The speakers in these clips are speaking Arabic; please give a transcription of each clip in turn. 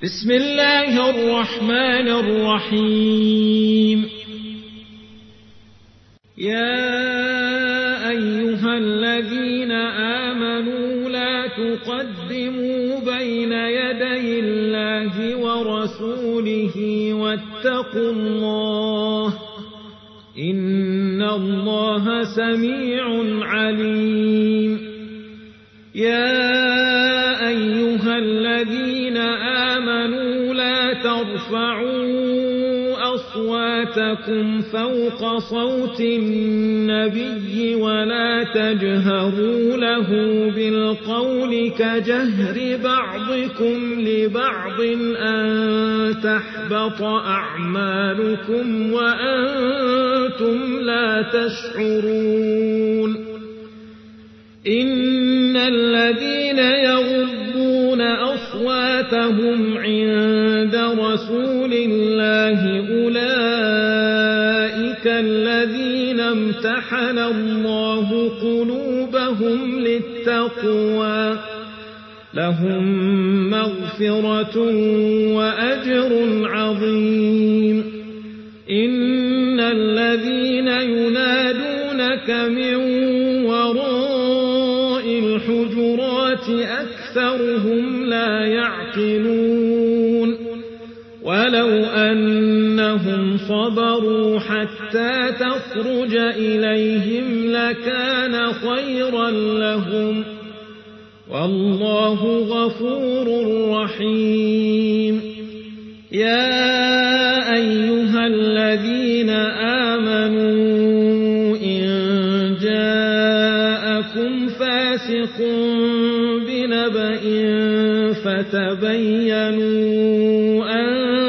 بسم الله الرحمن الرحيم. يا أيها الذين آمنوا لا تقدموا بين يدي الله ورسوله واتقوا الله إن الله سميع عليم. يا أيها الذين آمنوا لا ترفعوا أصواتكم فوق صوت النبي ولا تجهروا له بالقول كجهر بعضكم لبعض أن تحبط أعمالكم وأنتم لا تشعرون. إن الذين يغضون أصواتهم عند رسول الله أولئك الذين امتحن الله قلوبهم للتقوى لهم مغفرة وأجر عظيم. إن الذين ينادونك من وراء الحجرات أكثرهم لا يعقلون. ولو أنهم صبروا حتى تخرج إليهم لكان خيرا لهم والله غفور رحيم. يا أيها الذين آمنوا إن جاءكم فاسق بنبأ فتبينوا أن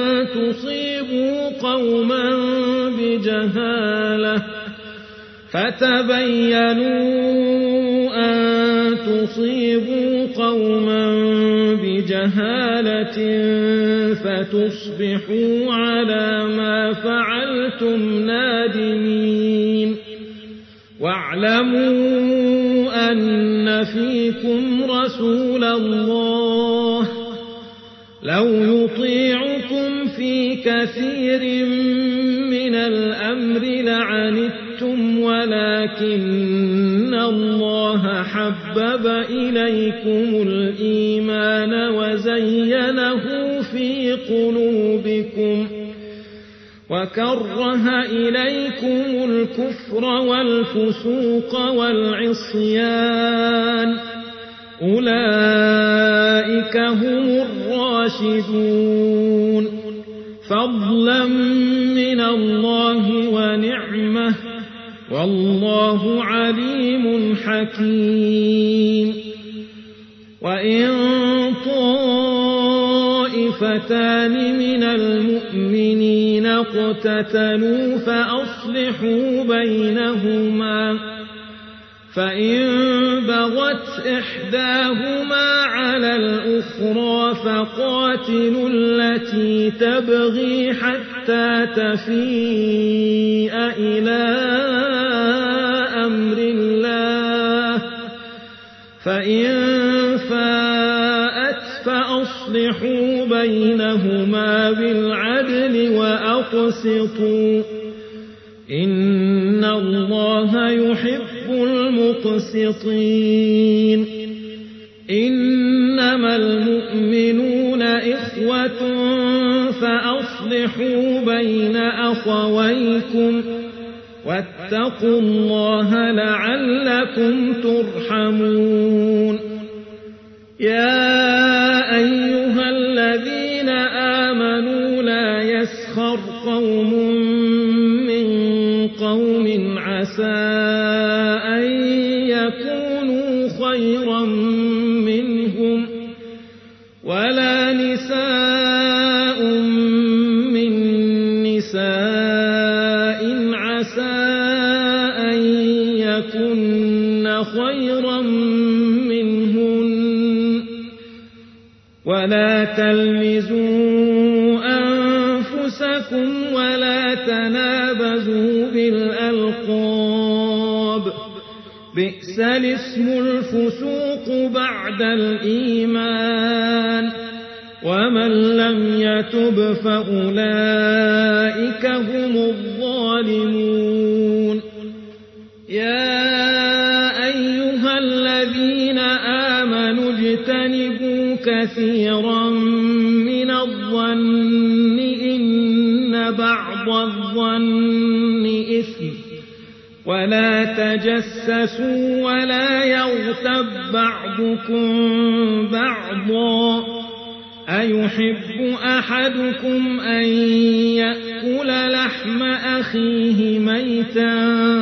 تصيبوا قوما بجهالة فتصبحوا على ما فعلتم نادمين. واعلموا أن فيكم رسول الله لو يطيعكم في كثير من الأمر لعنتم ولكن الله حبب إليكم الإيمان وزينه في قلوبكم وكره إليكم الكفر والفسوق والعصيان أولئك هم الراشدون فضلا من الله ونعمة والله عليم حكيم. وإن طائفتان من المؤمنين اقتتلوا فأصلحوا بينهما فإن بغت إحداهما على الأخرى فقاتلوا التي تبغي حتى تفيء إلى أمر الله فإن فاءت فأصلحوا بينهما بالعدل وأقسطوا إن الله يحب المقسطين. إنما المؤمنون إخوة فأصلحوا بين أخويكم واتقوا الله لعلكم ترحمون. يا أيها الذين آمنوا لا يسخر قوم من قوم عسى أن يكونوا خيرا منهم ولا نساء من نساء عسى أن يكن خيرا منهن ولا تلمزوا أنفسكم ولا تنابزوا بالألقاب بئس الاسم الفسوق بعد الإيمان ومن لم يتب فأولئك هم الظالمون يا أيها الذين آمنوا اجتنبوا كثيرا من الظن إن بعض الظن إثم ولا تجسسوا ولا يغتب بعضكم بعضا أيحب أحدكم أن يأكل لحم أخيه ميتا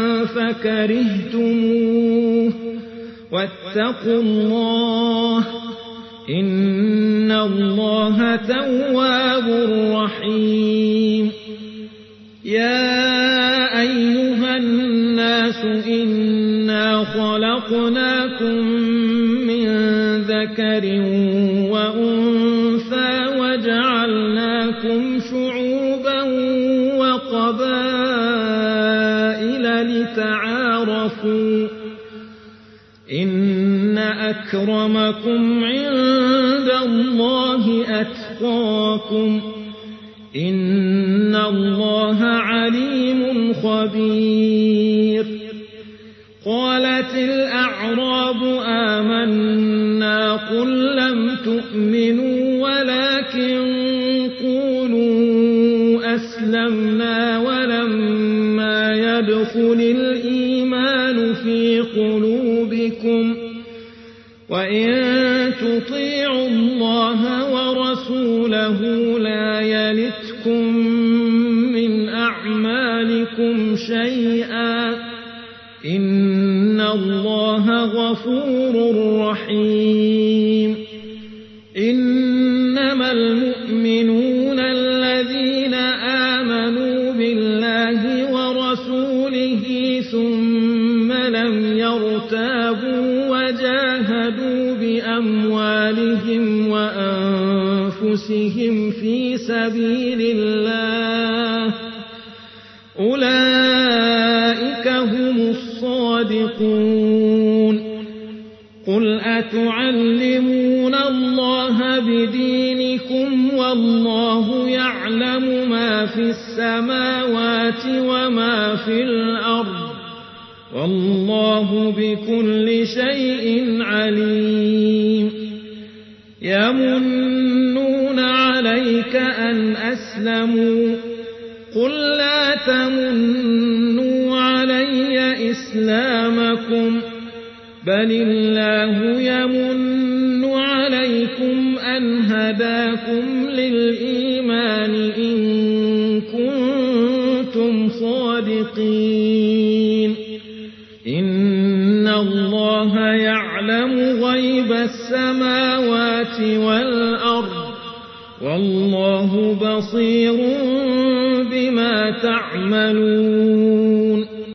فكرهتموه واتقوا الله إن الله تواب رحيم يا أيها الناس إنا خلقناكم من ذكر وأنثى وجعلناكم شعوبا وقبائل لتعارفوا إن أكرمكم عند الله أتقاكم إن الله عليم خبير قالت الأعراب آمنا قل لم تؤمنوا ولكن قولوا أسلمنا ولما يدخل الإيمان في قلوبكم وإن تطيعوا الله ورسوله لا يلتكم من أعمالكم شيئا إن الله غفور رحيم إنما المؤمنون الذين آمنوا بالله ورسوله ثم لم يرتابوا وجاهدوا بأموالهم وأنفسهم في سبيل الله أولئك هم الصادقون قل أتعلمون الله بدينكم والله يعلم ما في السماوات وما في الأرض والله بكل شيء عليم يمنون عليك أن أسلموا قل لا تمنوا علي إسلامكم بل الله يمن عليكم أن هداكم للإيمان إن كنتم صادقين إن الله يعلم غيب السماوات والأرض والله بصير بما تعملون